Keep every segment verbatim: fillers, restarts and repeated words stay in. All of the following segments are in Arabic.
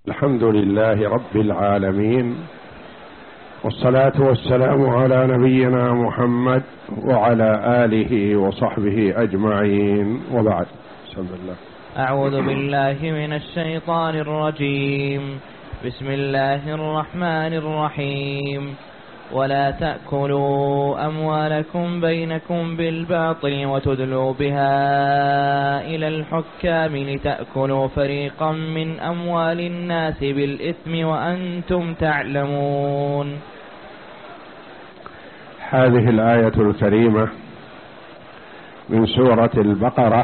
الحمد لله رب العالمين، والصلاة والسلام على نبينا محمد وعلى آله وصحبه أجمعين، وبعد. بسم الله. أعوذ بالله من الشيطان الرجيم. بسم الله الرحمن الرحيم. ولا تأكلوا أموالكم بينكم بالباطل وتدلوا بها إلى الحكام لتأكلوا فريقا من أموال الناس بالإثم وأنتم تعلمون. هذه الآية الكريمة من سورة البقرة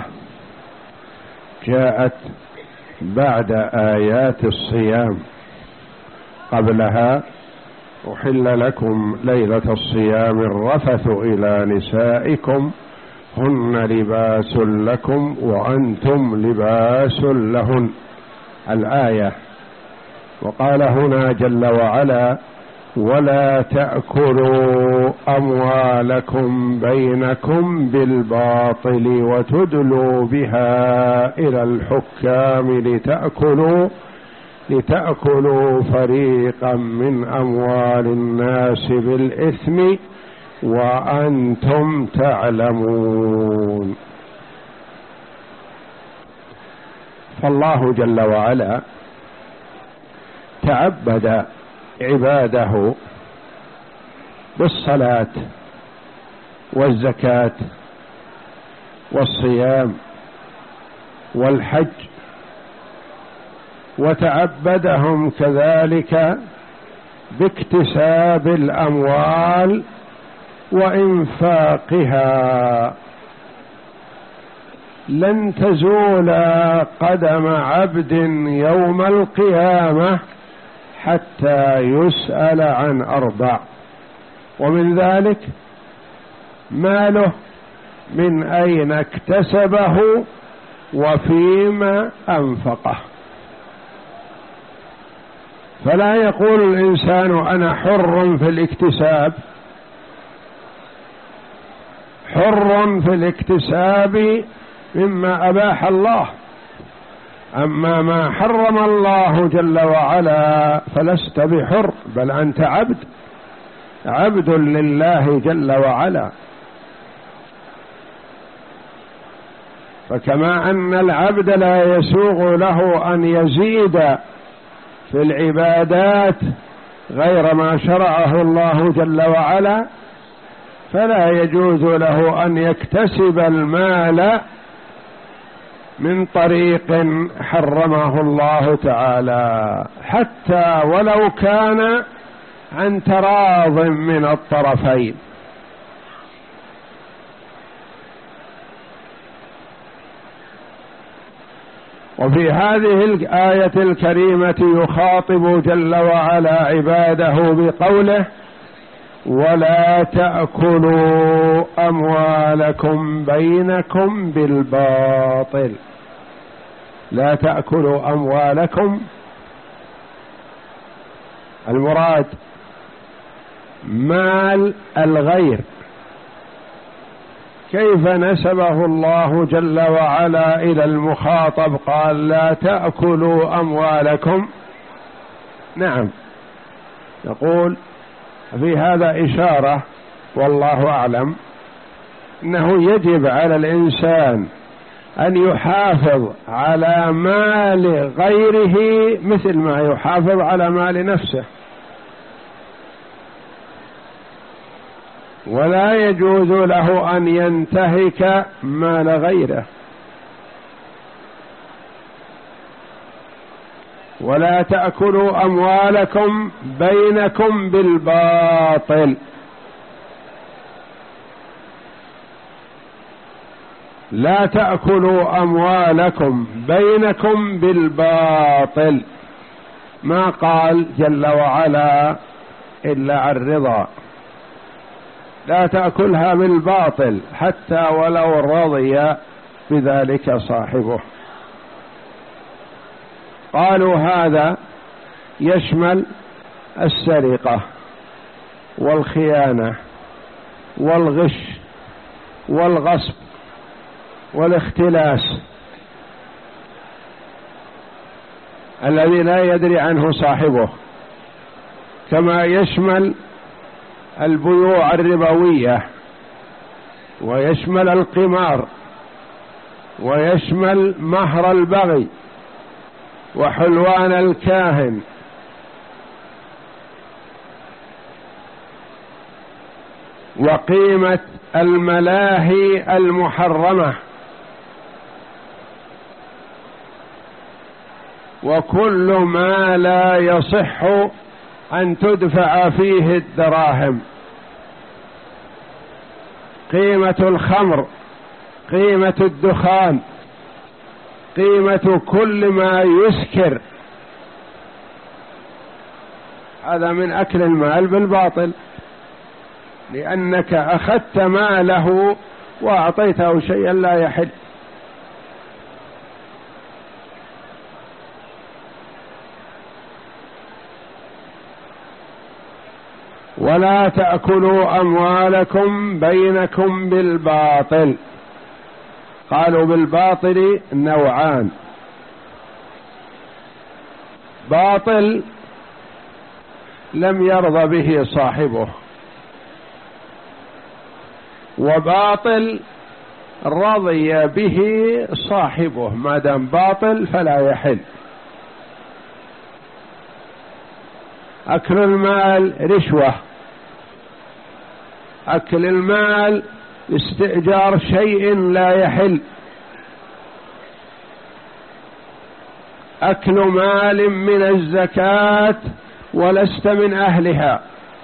جاءت بعد آيات الصيام. قبلها: أحل لكم ليلة الصيام الرفث إلى نسائكم هن لباس لكم وأنتم لباس لهن، الآية. وقال هنا جل وعلا: ولا تأكلوا أموالكم بينكم بالباطل وتدلوا بها إلى الحكام لتأكلوا لتأكلوا فريقا من أموال الناس بالإثم وأنتم تعلمون. فالله جل وعلا تعبد عباده بالصلاة والزكاة والصيام والحج، وتعبدهم كذلك باكتساب الأموال وإنفاقها. لن تزول قدم عبد يوم القيامة حتى يسأل عن أربع، ومن ذلك ماله من أين اكتسبه وفيما أنفقه. فلا يقول الإنسان أنا حر في الاكتساب، حر في الاكتساب مما أباح الله، أما ما حرم الله جل وعلا فلست بحر، بل أنت عبد عبد لله جل وعلا. فكما أن العبد لا يسوغ له أن يزيد في العبادات غير ما شرعه الله جل وعلا، فلا يجوز له أن يكتسب المال من طريق حرمه الله تعالى، حتى ولو كان عن تراض من الطرفين. وفي هذه الآية الكريمة يخاطب جل وعلا عباده بقوله: ولا تأكلوا أموالكم بينكم بالباطل. لا تأكلوا أموالكم، المراد مال الغير. كيف نسبه الله جل وعلا إلى المخاطب؟ قال: لا تأكلوا أموالكم. نعم، يقول في هذا إشارة والله أعلم أنه يجب على الإنسان أن يحافظ على مال غيره مثل ما يحافظ على مال نفسه، ولا يجوز له أن ينتهك مال غيره. ولا تأكلوا أموالكم بينكم بالباطل. لا تأكلوا أموالكم بينكم بالباطل، ما قال جل وعلا إلا عن رضا. لا تأكلها بالباطل حتى ولو رضي بذلك صاحبه. قالوا هذا يشمل السرقة والخيانة والغش والغصب والاختلاس. الذي لا يدري عنه صاحبه، كما يشمل البيوع الربوية، ويشمل القمار، ويشمل مهر البغي وحلوان الكاهن، وقيمة الملاهي المحرمة، وكل ما لا يصح أن تدفع فيه الدراهم، قيمة الخمر، قيمة الدخان، قيمة كل ما يسكر، هذا من أكل المال بالباطل، لأنك أخذت ماله وأعطيته شيئا لا يحل. ولا تأكلوا أموالكم بينكم بالباطل. قالوا بالباطل نوعان: باطل لم يرضى به صاحبه، وباطل رضي به صاحبه، ما دام باطل فلا يحل. أكل المال رشوة، أكل المال استئجار شيء لا يحل، أكل مال من الزكاة ولست من أهلها،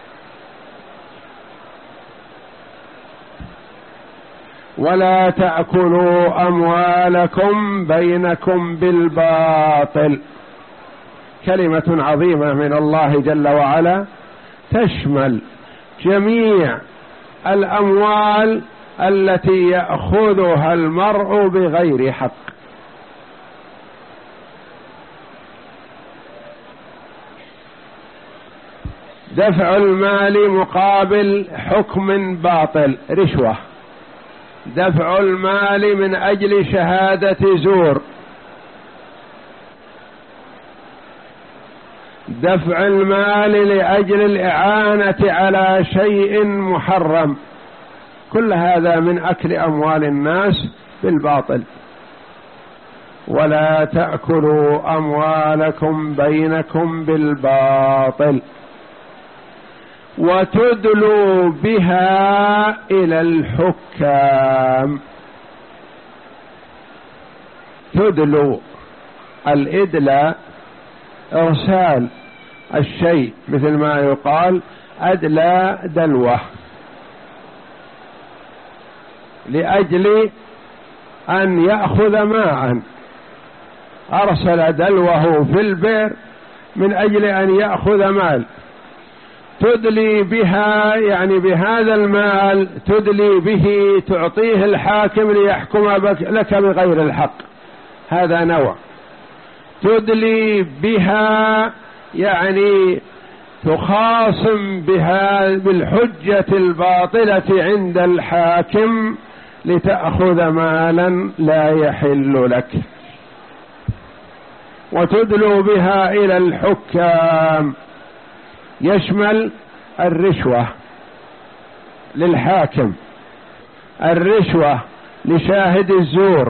ولا تأكلوا أموالكم بينكم بالباطل. كلمة عظيمة من الله جل وعلا تشمل جميع الأموال التي يأخذها المرء بغير حق. دفع المال مقابل حكم باطل رشوة، دفع المال من أجل شهادة زور، دفع المال لأجل الإعانة على شيء محرم، كل هذا من أكل أموال الناس بالباطل. ولا تأكلوا أموالكم بينكم بالباطل وتدلوا بها إلى الحكام. تدلوا، الإدلاء إرسال الشيء، مثل ما يقال أدلى دلوه، لأجل أن يأخذ ماء، أرسل دلوه في البئر من أجل أن يأخذ مال. تدلي بها يعني بهذا المال، تدلي به تعطيه الحاكم ليحكم لك بغير الحق، هذا نوع. تدلي بها يعني تخاصم بها بالحجة الباطلة عند الحاكم لتأخذ مالا لا يحل لك. وتدلوا بها إلى الحكام يشمل الرشوة للحاكم، الرشوة لشاهد الزور،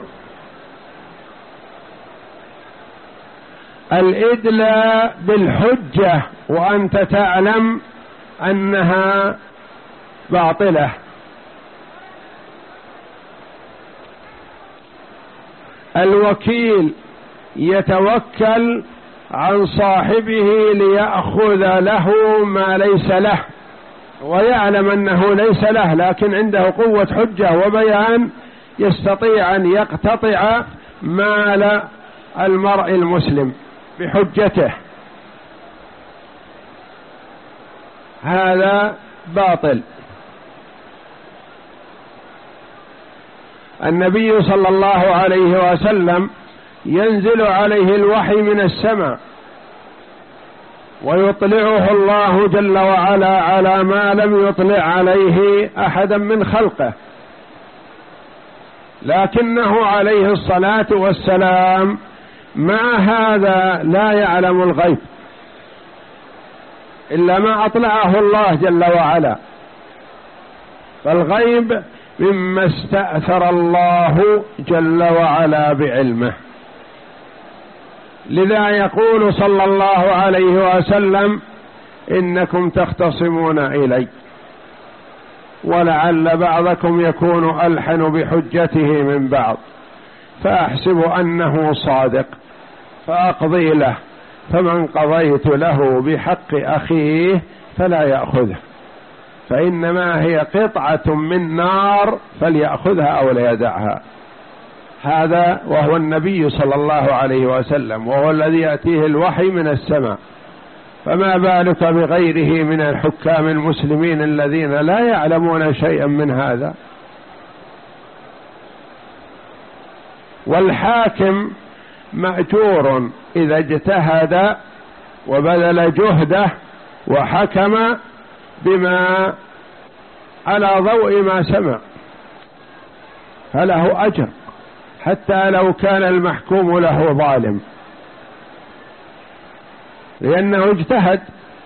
الإدلاء بالحجة وأنت تعلم أنها باطلة، الوكيل يتوكل عن صاحبه ليأخذ له ما ليس له ويعلم أنه ليس له، لكن عنده قوة حجة وبيان يستطيع أن يقتطع مال المرء المسلم بحجته، هذا باطل. النبي صلى الله عليه وسلم ينزل عليه الوحي من السماء ويطلعه الله جل وعلا على ما لم يطلع عليه أحدا من خلقه، لكنه عليه الصلاة والسلام مع هذا لا يعلم الغيب إلا ما أطلعه الله جل وعلا، فالغيب مما استأثر الله جل وعلا بعلمه. لذا يقول صلى الله عليه وسلم: إنكم تختصمون إلي ولعل بعضكم يكون ألحن بحجته من بعض، فأحسب أنه صادق فأقضي له، فمن قضيت له بحق أخيه فلا يأخذه، فإنما هي قطعة من نار فليأخذها أو ليدعها. هذا وهو النبي صلى الله عليه وسلم، وهو الذي يأتيه الوحي من السماء، فما بالك بغيره من الحكام المسلمين الذين لا يعلمون شيئا من هذا. والحاكم مأجور إذا اجتهد وبذل جهده وحكم بما على ضوء ما سمع، فله أجر حتى لو كان المحكوم له ظالم، لأنه اجتهد.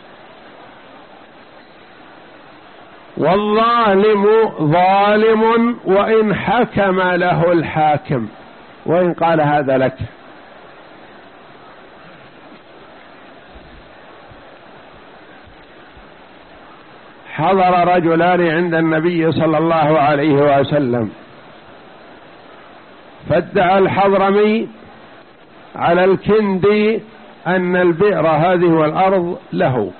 والظالم ظالم وإن حكم له الحاكم وإن قال هذا لك. حضر رجلان عند النبي صلى الله عليه وسلم، فادعى الحضرمي على الكندي أن البئر هذه والأرض له،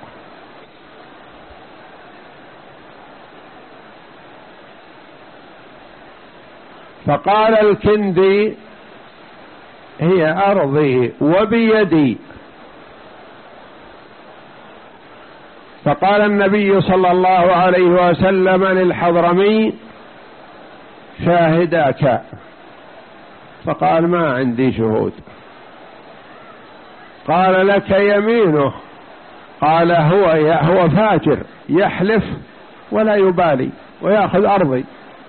فقال الكندي: هي أرضي وبيدي. فقال النبي صلى الله عليه وسلم للحضرمي: شاهداك. فقال: ما عندي شهود. قال: لك يمينه. قال: هو هو فاجر يحلف ولا يبالي ويأخذ أرضي.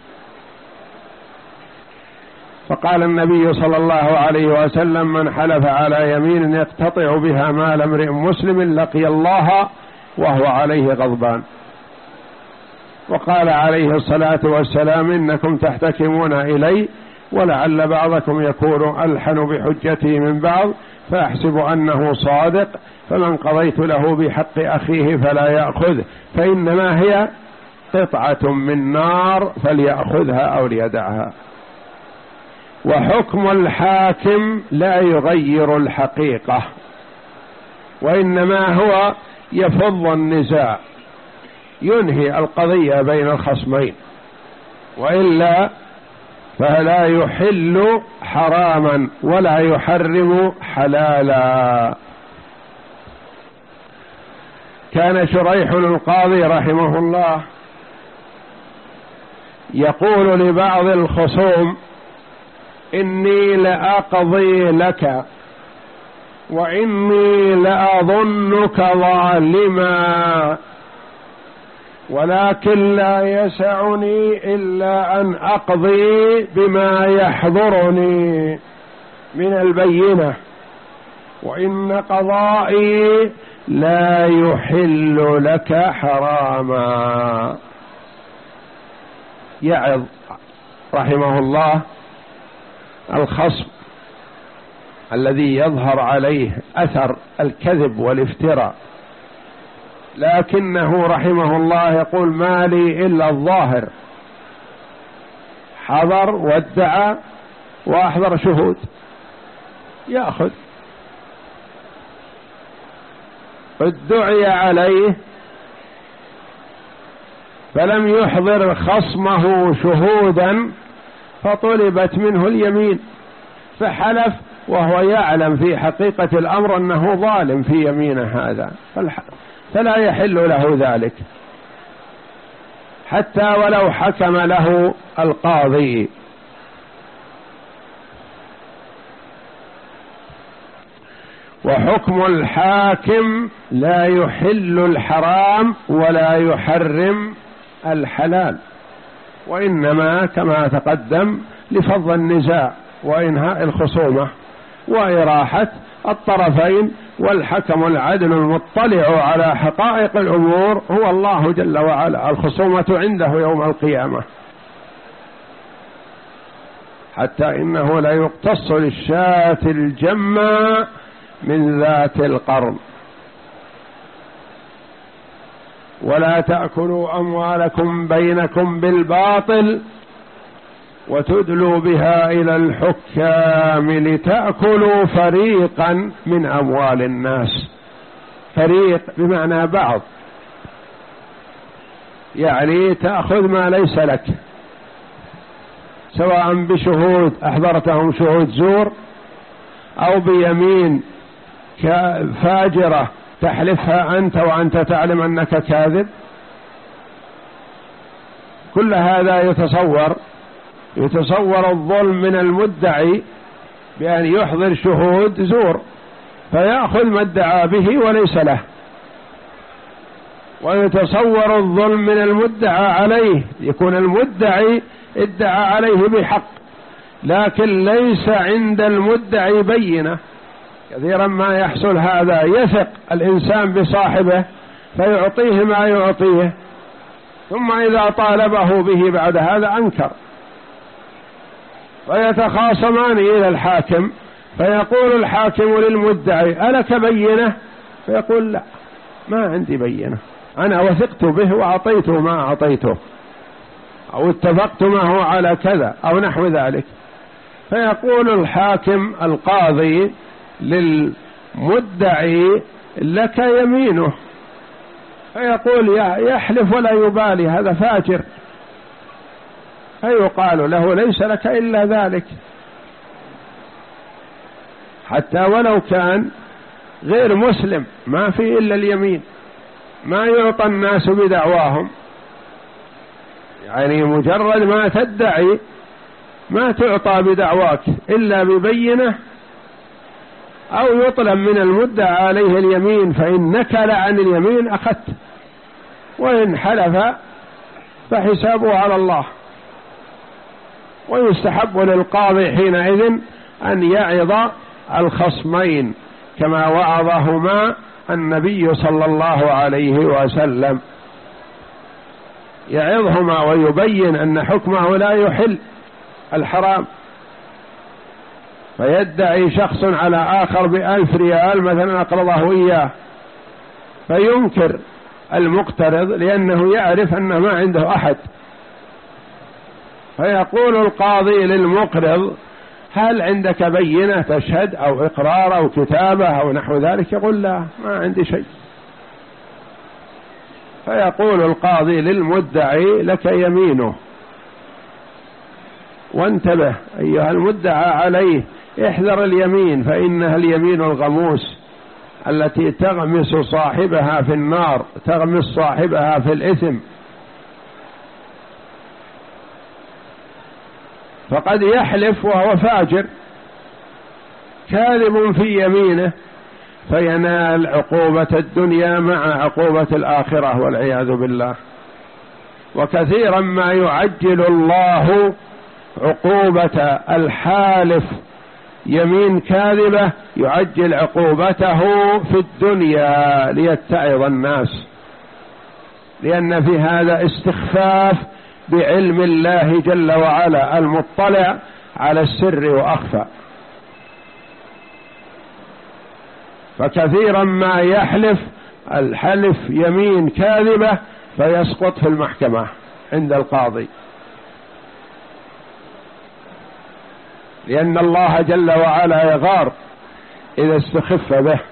فقال النبي صلى الله عليه وسلم: من حلف على يمين يقتطع بها مال امرئ مسلم لقي الله وهو عليه غضبان. وقال عليه الصلاة والسلام: إنكم تحتكمون إلي ولعل بعضكم يكون ألحن بحجته من بعض، فأحسب أنه صادق، فمن قضيت له بحق أخيه فلا يأخذه، فإنما هي قطعة من نار فليأخذها أو ليدعها. وحكم الحاكم لا يغير الحقيقة، وإنما هو يفض النزاع، ينهي القضية بين الخصمين، وإلا فلا يحل حراما ولا يحرم حلالا. كان شريح القاضي رحمه الله يقول لبعض الخصوم: إني لأقضي لك وإني لأظنك ظالما، ولكن لا يسعني إلا أن أقضي بما يحضرني من البينة، وإن قضائي لا يحل لك حراما. يعظ رحمه الله الخصم الذي يظهر عليه أثر الكذب والافتراء، لكنه رحمه الله يقول: ما لي إلا الظاهر، حضر وادعى وأحضر شهود، يأخذ. ادعي عليه فلم يحضر خصمه شهودا فطلبت منه اليمين، فحلف وهو يعلم في حقيقة الأمر أنه ظالم في يمينه هذا، فلا يحل له ذلك حتى ولو حكم له القاضي. وحكم الحاكم لا يحل الحرام ولا يحرم الحلال، وإنما كما تقدم لفض النزاع وإنهاء الخصومة وإراحة الطرفين، والحكم العدل المطلع على حقائق الأمور هو الله جل وعلا، الخصومة عنده يوم القيامة. حتى إنه لا يقتص للشاة الجمة من ذات القرن. ولا تأكلوا أموالكم بينكم بالباطل وتدلوا بها إلى الحكام لتأكلوا فريقا من أموال الناس. فريق بمعنى بعض، يعني تأخذ ما ليس لك، سواء بشهود أحضرتهم شهود زور أو بيمين فاجرة تحلفها أنت وأنت تعلم أنك كاذب. كل هذا يتصور يتصور الظلم من المدعي بأن يحضر شهود زور فيأخذ ما ادعى به وليس له، ويتصور الظلم من المدعى عليه، يكون المدعي ادعى عليه بحق لكن ليس عند المدعي بينة. كثيرا ما يحصل هذا، يثق الإنسان بصاحبه فيعطيه ما يعطيه، ثم إذا طالبه به بعد هذا أنكر، ويتخاصمان إلى الحاكم فيقول الحاكم للمدعي ألك بينة؟ فيقول لا، ما عندي بينة، أنا وثقت به وأعطيته ما أعطيته، أو اتفقت معه على كذا أو نحو ذلك. فيقول الحاكم القاضي للمدعي لك يمينه، فيقول يحلف ولا يبالي، هذا فاجر، فيقال له ليس لك إلا ذلك، حتى ولو كان غير مسلم ما في إلا اليمين، ما يعطى الناس بدعواهم، يعني مجرد ما تدعي ما تعطى بدعواك إلا ببينة، أو يطلب من المدعى عليه اليمين، فإن نكل عن اليمين أخذت، وإن حلف فحسابه على الله. ويستحب للقاضي حينئذ أن يعظ الخصمين كما وعظهما النبي صلى الله عليه وسلم، يعظهما ويبين أن حكمه لا يحل الحرام. فيدعي شخص على آخر بألف ريال مثلا أقرضه إياه، فينكر المقترض لأنه يعرف أنه ما عنده أحد، فيقول القاضي للمقرض هل عندك بينة تشهد أو إقرار أو كتابة أو نحو ذلك؟ يقول لا، ما عندي شيء. فيقول القاضي للمدعي لك يمينه. وانتبه أيها المدعى عليه، احذر اليمين، فإنها اليمين الغموس التي تغمس صاحبها في النار، تغمس صاحبها في الإثم. فقد يحلف وهو فاجر كاذب في يمينه فينال عقوبة الدنيا مع عقوبة الآخرة والعياذ بالله. وكثيرا ما يعجل الله عقوبة الحالف يمين كاذبة، يعجل عقوبته في الدنيا ليتعظ الناس، لأن في هذا استخفاف بعلم الله جل وعلا المطلع على السر وأخفى. فكثيرا ما يحلف الحلف يمين كاذبة فيسقط في المحكمة عند القاضي، لأن الله جل وعلا يغار إذا استخف به.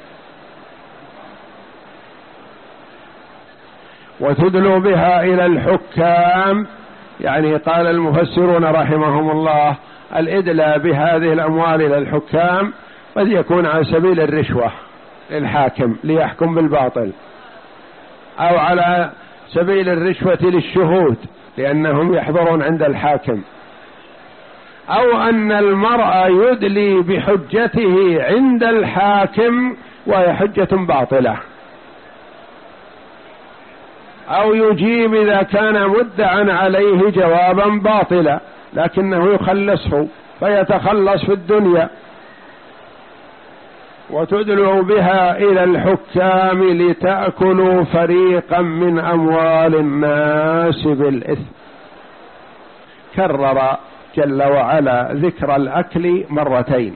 وتدلوا بها إلى الحكام، يعني قال المفسرون رحمهم الله الإدلاء بهذه الأموال إلى الحكام قد يكون على سبيل الرشوة للحاكم ليحكم بالباطل، أو على سبيل الرشوة للشهود لأنهم يحضرون عند الحاكم، أو أن المرء يدلي بحجته عند الحاكم وهي حجة باطلة، أو يجيب إذا كان مدعا عليه جوابا باطلا لكنه يخلصه فيتخلص في الدنيا. وتدلوا بها إلى الحكام لتأكلوا فريقا من أموال الناس بالإثم. كرر جل وعلا ذكر الأكل مرتين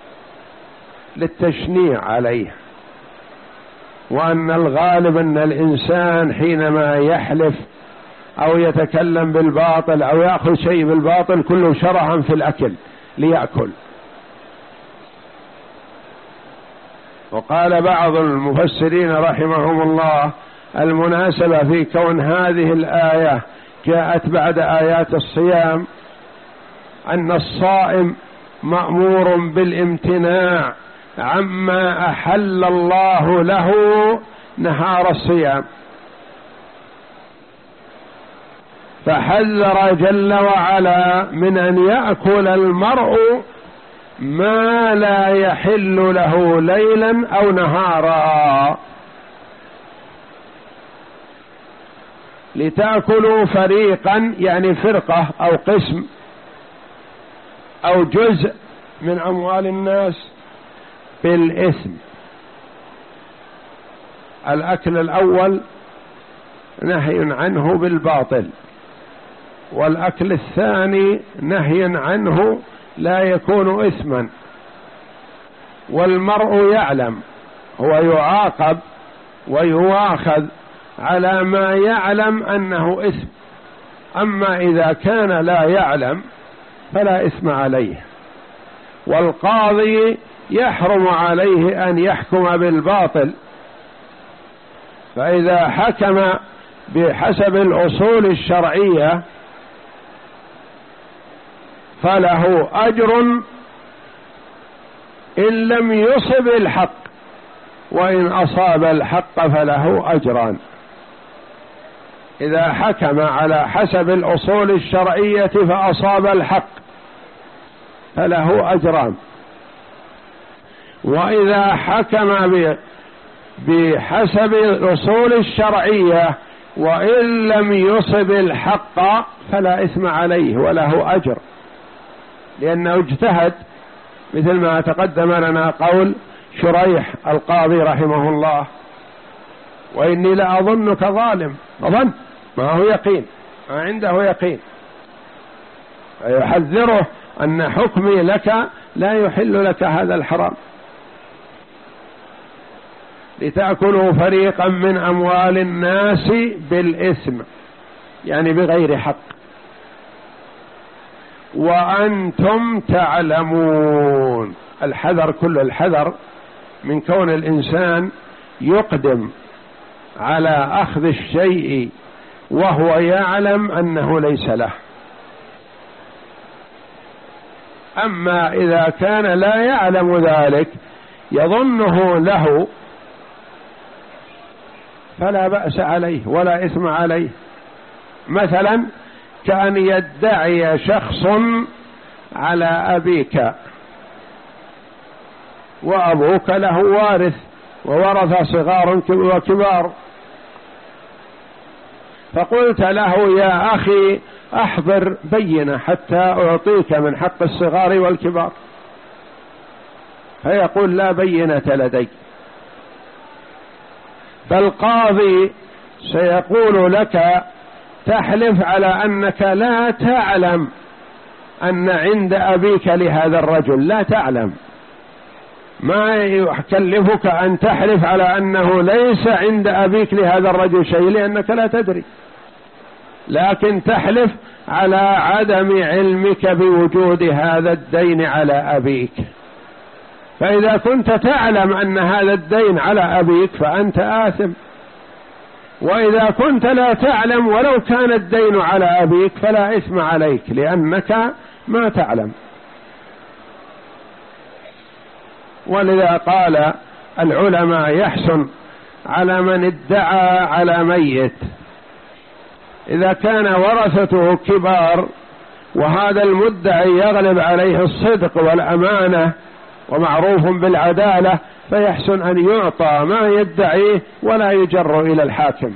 للتشنيع عليه، وأن الغالب أن الإنسان حينما يحلف أو يتكلم بالباطل أو يأخذ شيء بالباطل كله شرها في الأكل ليأكل. وقال بعض المفسرين رحمهم الله المناسبة في كون هذه الآية جاءت بعد آيات الصيام أن الصائم مأمور بالامتناع عما أحل الله له نهار الصيام، فحذر جل وعلا من أن يأكل المرء ما لا يحل له ليلا أو نهارا. لتأكلوا فريقا يعني فرقة أو قسم أو جزء من أموال الناس بالإثم. الأكل الأول نهي عنه بالباطل، والأكل الثاني نهي عنه لا يكون إثما، والمرء يعلم هو يعاقب ويواخذ على ما يعلم أنه إثم، أما إذا كان لا يعلم فلا إثم عليه. والقاضي يحرم عليه أن يحكم بالباطل، فإذا حكم بحسب الأصول الشرعية فله أجر إن لم يصب الحق، وإن أصاب الحق فله أجران. إذا حكم على حسب الأصول الشرعية فأصاب الحق فله أجران، وإذا حكم بحسب الأصول الشرعية وإن لم يصب الحق فلا إثم عليه وله أجر، لأنه اجتهد، مثل ما تقدم لنا قول شريح القاضي رحمه الله: وإني لأظنك ظالم. ظن ما هو يقين، ما عنده يقين، فيحذره أن حكمي لك لا يحل لك هذا الحرام. لتأكلوا فريقا من أموال الناس بالإثم يعني بغير حق وأنتم تعلمون. الحذر كل الحذر من كون الإنسان يقدم على أخذ الشيء وهو يعلم أنه ليس له. أما إذا كان لا يعلم ذلك يظنه له فلا بأس عليه ولا إثم عليه. مثلا كأن يدعي شخص على أبيك وأبوك له وارث وورث صغار وكبار، فقلت له: يا أخي أحضر بينة حتى أعطيك من حق الصغار والكبار، فيقول: لا بينة لدي. فالقاضي سيقول لك: تحلف على أنك لا تعلم أن عند أبيك لهذا الرجل، لا تعلم، ما يكلفك أن تحلف على أنه ليس عند أبيك لهذا الرجل شيء لأنك لا تدري، لكن تحلف على عدم علمك بوجود هذا الدين على أبيك. فإذا كنت تعلم أن هذا الدين على أبيك فأنت آثم، وإذا كنت لا تعلم ولو كان الدين على أبيك فلا إثم عليك لأنك ما تعلم. ولذا قال العلماء: يحسن على من ادعى على ميت إذا كان ورثته كبار وهذا المدعي يغلب عليه الصدق والأمانة ومعروف بالعدالة، فيحسن أن يعطى ما يدعيه ولا يجر إلى الحاكم،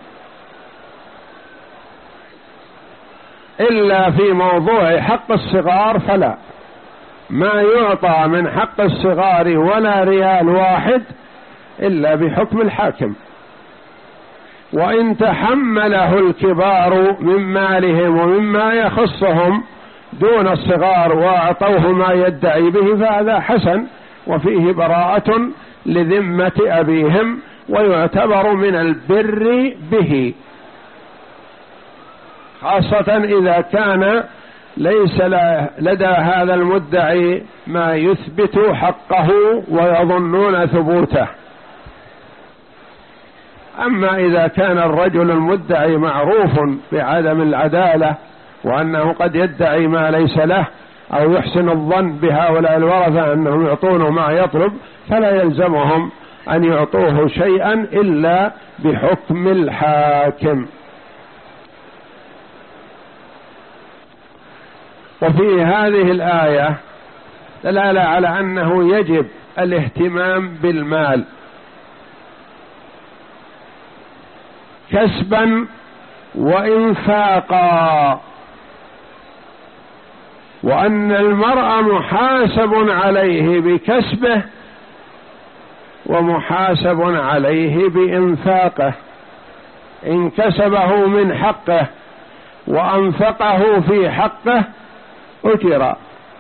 إلا في موضوع حق الصغار فلا، ما يعطى من حق الصغار ولا ريال واحد إلا بحكم الحاكم، وإن تحمله الكبار من مالهم ومما يخصهم دون الصغار وأعطوه ما يدعي به فهذا حسن، وفيه براءة لذمة أبيهم ويعتبر من البر به، خاصة إذا كان ليس لدى هذا المدعي ما يثبت حقه ويظنون ثبوته. أما إذا كان الرجل المدعي معروف بعدم العدالة وأنه قد يدعي ما ليس له أو يحسن الظن بهؤلاء الورثة أنهم يعطونه ما يطلب، فلا يلزمهم أن يعطوه شيئا إلا بحكم الحاكم. وفي هذه الآية دلالة على أنه يجب الاهتمام بالمال كسبا وإنفاقا، وأن المرء محاسب عليه بكسبه ومحاسب عليه بإنفاقه، إن كسبه من حقه وأنفقه في حقه أجر،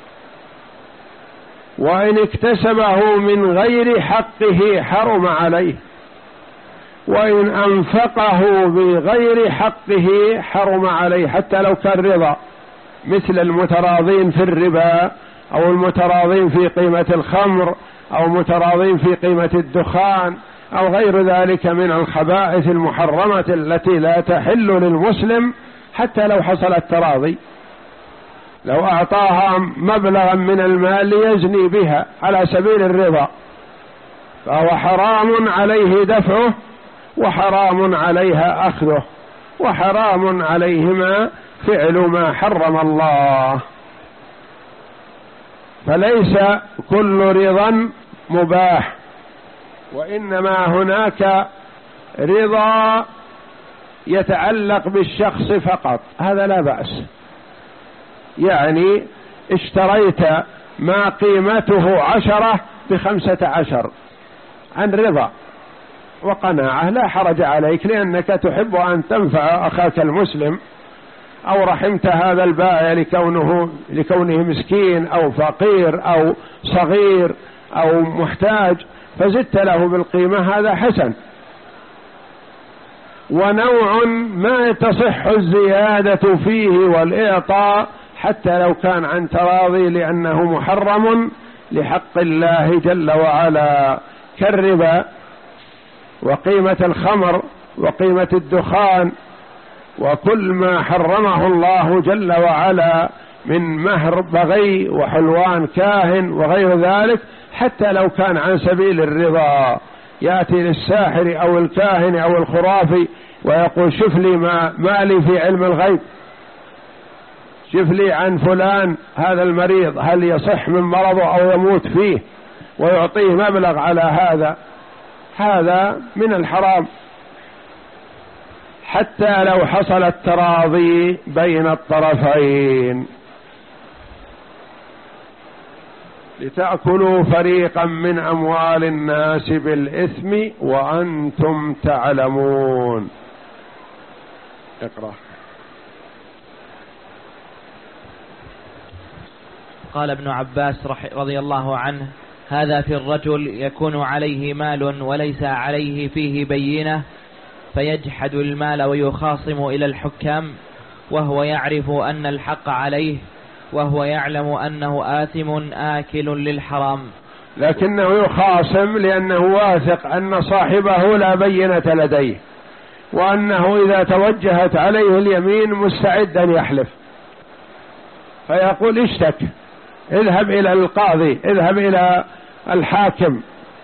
وإن اكتسبه من غير حقه حرم عليه، وإن أنفقه بغير حقه حرم عليه حتى لو كان رضا، مثل المتراضين في الربا أو المتراضين في قيمة الخمر أو متراضين في قيمة الدخان أو غير ذلك من الخبائث المحرمة التي لا تحل للمسلم حتى لو حصل التراضي. لو أعطاها مبلغا من المال ليزني بها على سبيل الرضا فهو حرام عليه دفعه وحرام عليها أخذه، وحرام عليهما فعل ما حرم الله. فليس كل رضا مباح، وإنما هناك رضا يتعلق بالشخص فقط، هذا لا بأس. يعني اشتريت ما قيمته عشرة بخمسة عشر عن رضا وقناعة لا حرج عليك، لأنك تحب أن تنفع أخاك المسلم، أو رحمت هذا البائع لكونه, لكونه مسكين أو فقير أو صغير أو محتاج فزدت له بالقيمة، هذا حسن. ونوع ما تصح الزيادة فيه والإعطاء حتى لو كان عن تراضي لأنه محرم لحق الله جل وعلا، كالربا وقيمة الخمر وقيمة الدخان وكل ما حرمه الله جل وعلا من مهر بغي وحلوان كاهن وغير ذلك، حتى لو كان عن سبيل الرضا. يأتي للساحر أو الكاهن أو الخرافي ويقول شوف لي ما مالي في علم الغيب، شوف لي عن فلان هذا المريض هل يصح من مرضه أو يموت فيه، ويعطيه مبلغ على هذا، هذا من الحرام حتى لو حصل التراضي بين الطرفين. لتأكلوا فريقا من أموال الناس بالإثم وأنتم تعلمون. اقرأ. قال ابن عباس رضي الله عنه: هذا في الرجل يكون عليه مال وليس عليه فيه بينة فيجحد المال ويخاصم إلى الحكام وهو يعرف أن الحق عليه وهو يعلم أنه آثم آكل للحرام، لكنه يخاصم لأنه واثق أن صاحبه لا بينة لديه، وأنه إذا توجهت عليه اليمين مستعد أن يحلف، فيقول اشتك، اذهب إلى القاضي، اذهب إلى الحاكم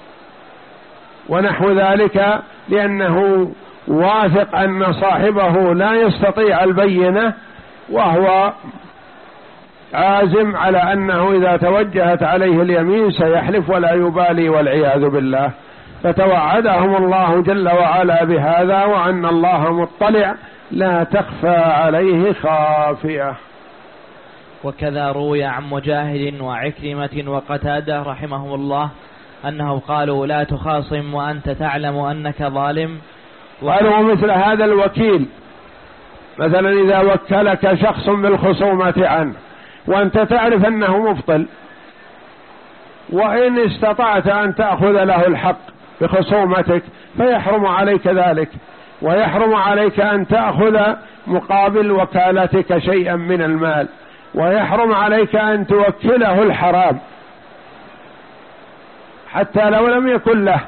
ونحو ذلك، لأنه واثق أن صاحبه لا يستطيع البينة، وهو عازم على أنه إذا توجهت عليه اليمين سيحلف ولا يبالي والعياذ بالله. فتوعدهم الله جل وعلا بهذا، وأن الله مطلع لا تخفى عليه خافية. وكذا روي عن مجاهد وعكرمة وقتادة رحمه الله أنه قالوا لا تخاصم وأنت تعلم أنك ظالم. قالوا مثل هذا الوكيل مثلا إذا وكلك شخص بالخصومة عنه وأنت تعرف أنه مبطل، وإن استطعت أن تأخذ له الحق بخصومتك فيحرم عليك ذلك، ويحرم عليك أن تأخذ مقابل وكالتك شيئا من المال، ويحرم عليك أن توكله الحرام حتى لو لم يكن له،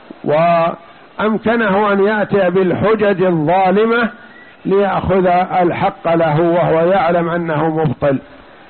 وأمكنه أن يأتي بالحجج الظالمة ليأخذ الحق له وهو يعلم أنه مبطل.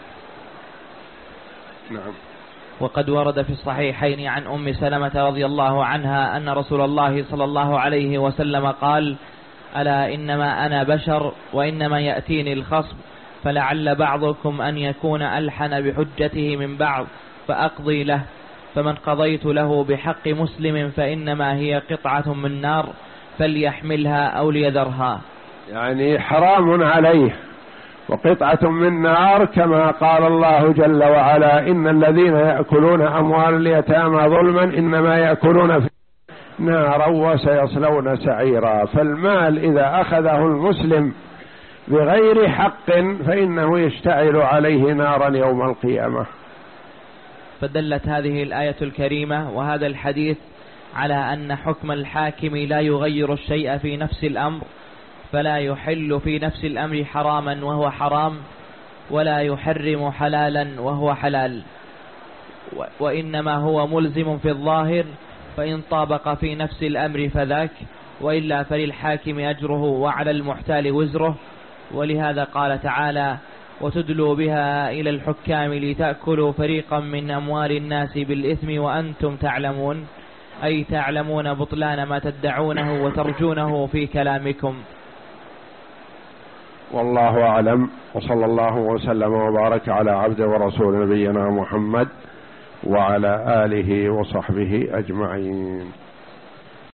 نعم. وقد ورد في الصحيحين عن أم سلمة رضي الله عنها أن رسول الله صلى الله عليه وسلم قال: ألا إنما أنا بشر وإنما يأتيني الخصم، فلعل بعضكم أن يكون ألحن بحجته من بعض فأقضي له، فمن قضيت له بحق مسلم فإنما هي قطعة من نار فليحملها أو ليذرها. يعني حرام عليه وقطعة من نار، كما قال الله جل وعلا: إن الذين يأكلون أموال اليتامى ظلما إنما يأكلون في نارا وسيصلون سعيرا. فالمال إذا أخذه المسلم بغير حق فإنه يشتعل عليه نارا يوم القيامة. فدلت هذه الآية الكريمة وهذا الحديث على أن حكم الحاكم لا يغير الشيء في نفس الأمر، فلا يحل في نفس الأمر حراما وهو حرام، ولا يحرم حلالا وهو حلال، وإنما هو ملزم في الظاهر، فإن طابق في نفس الأمر فذاك، وإلا فللحاكم أجره وعلى المحتال وزره. ولهذا قال تعالى: وتدلوا بها إلى الحكام لتأكلوا فريقا من أموال الناس بالإثم وأنتم تعلمون، أي تعلمون بطلان ما تدعونه وترجونه في كلامكم. والله أعلم، وصلى الله وسلم وبارك على عبد ورسول نبينا محمد وعلى آله وصحبه أجمعين.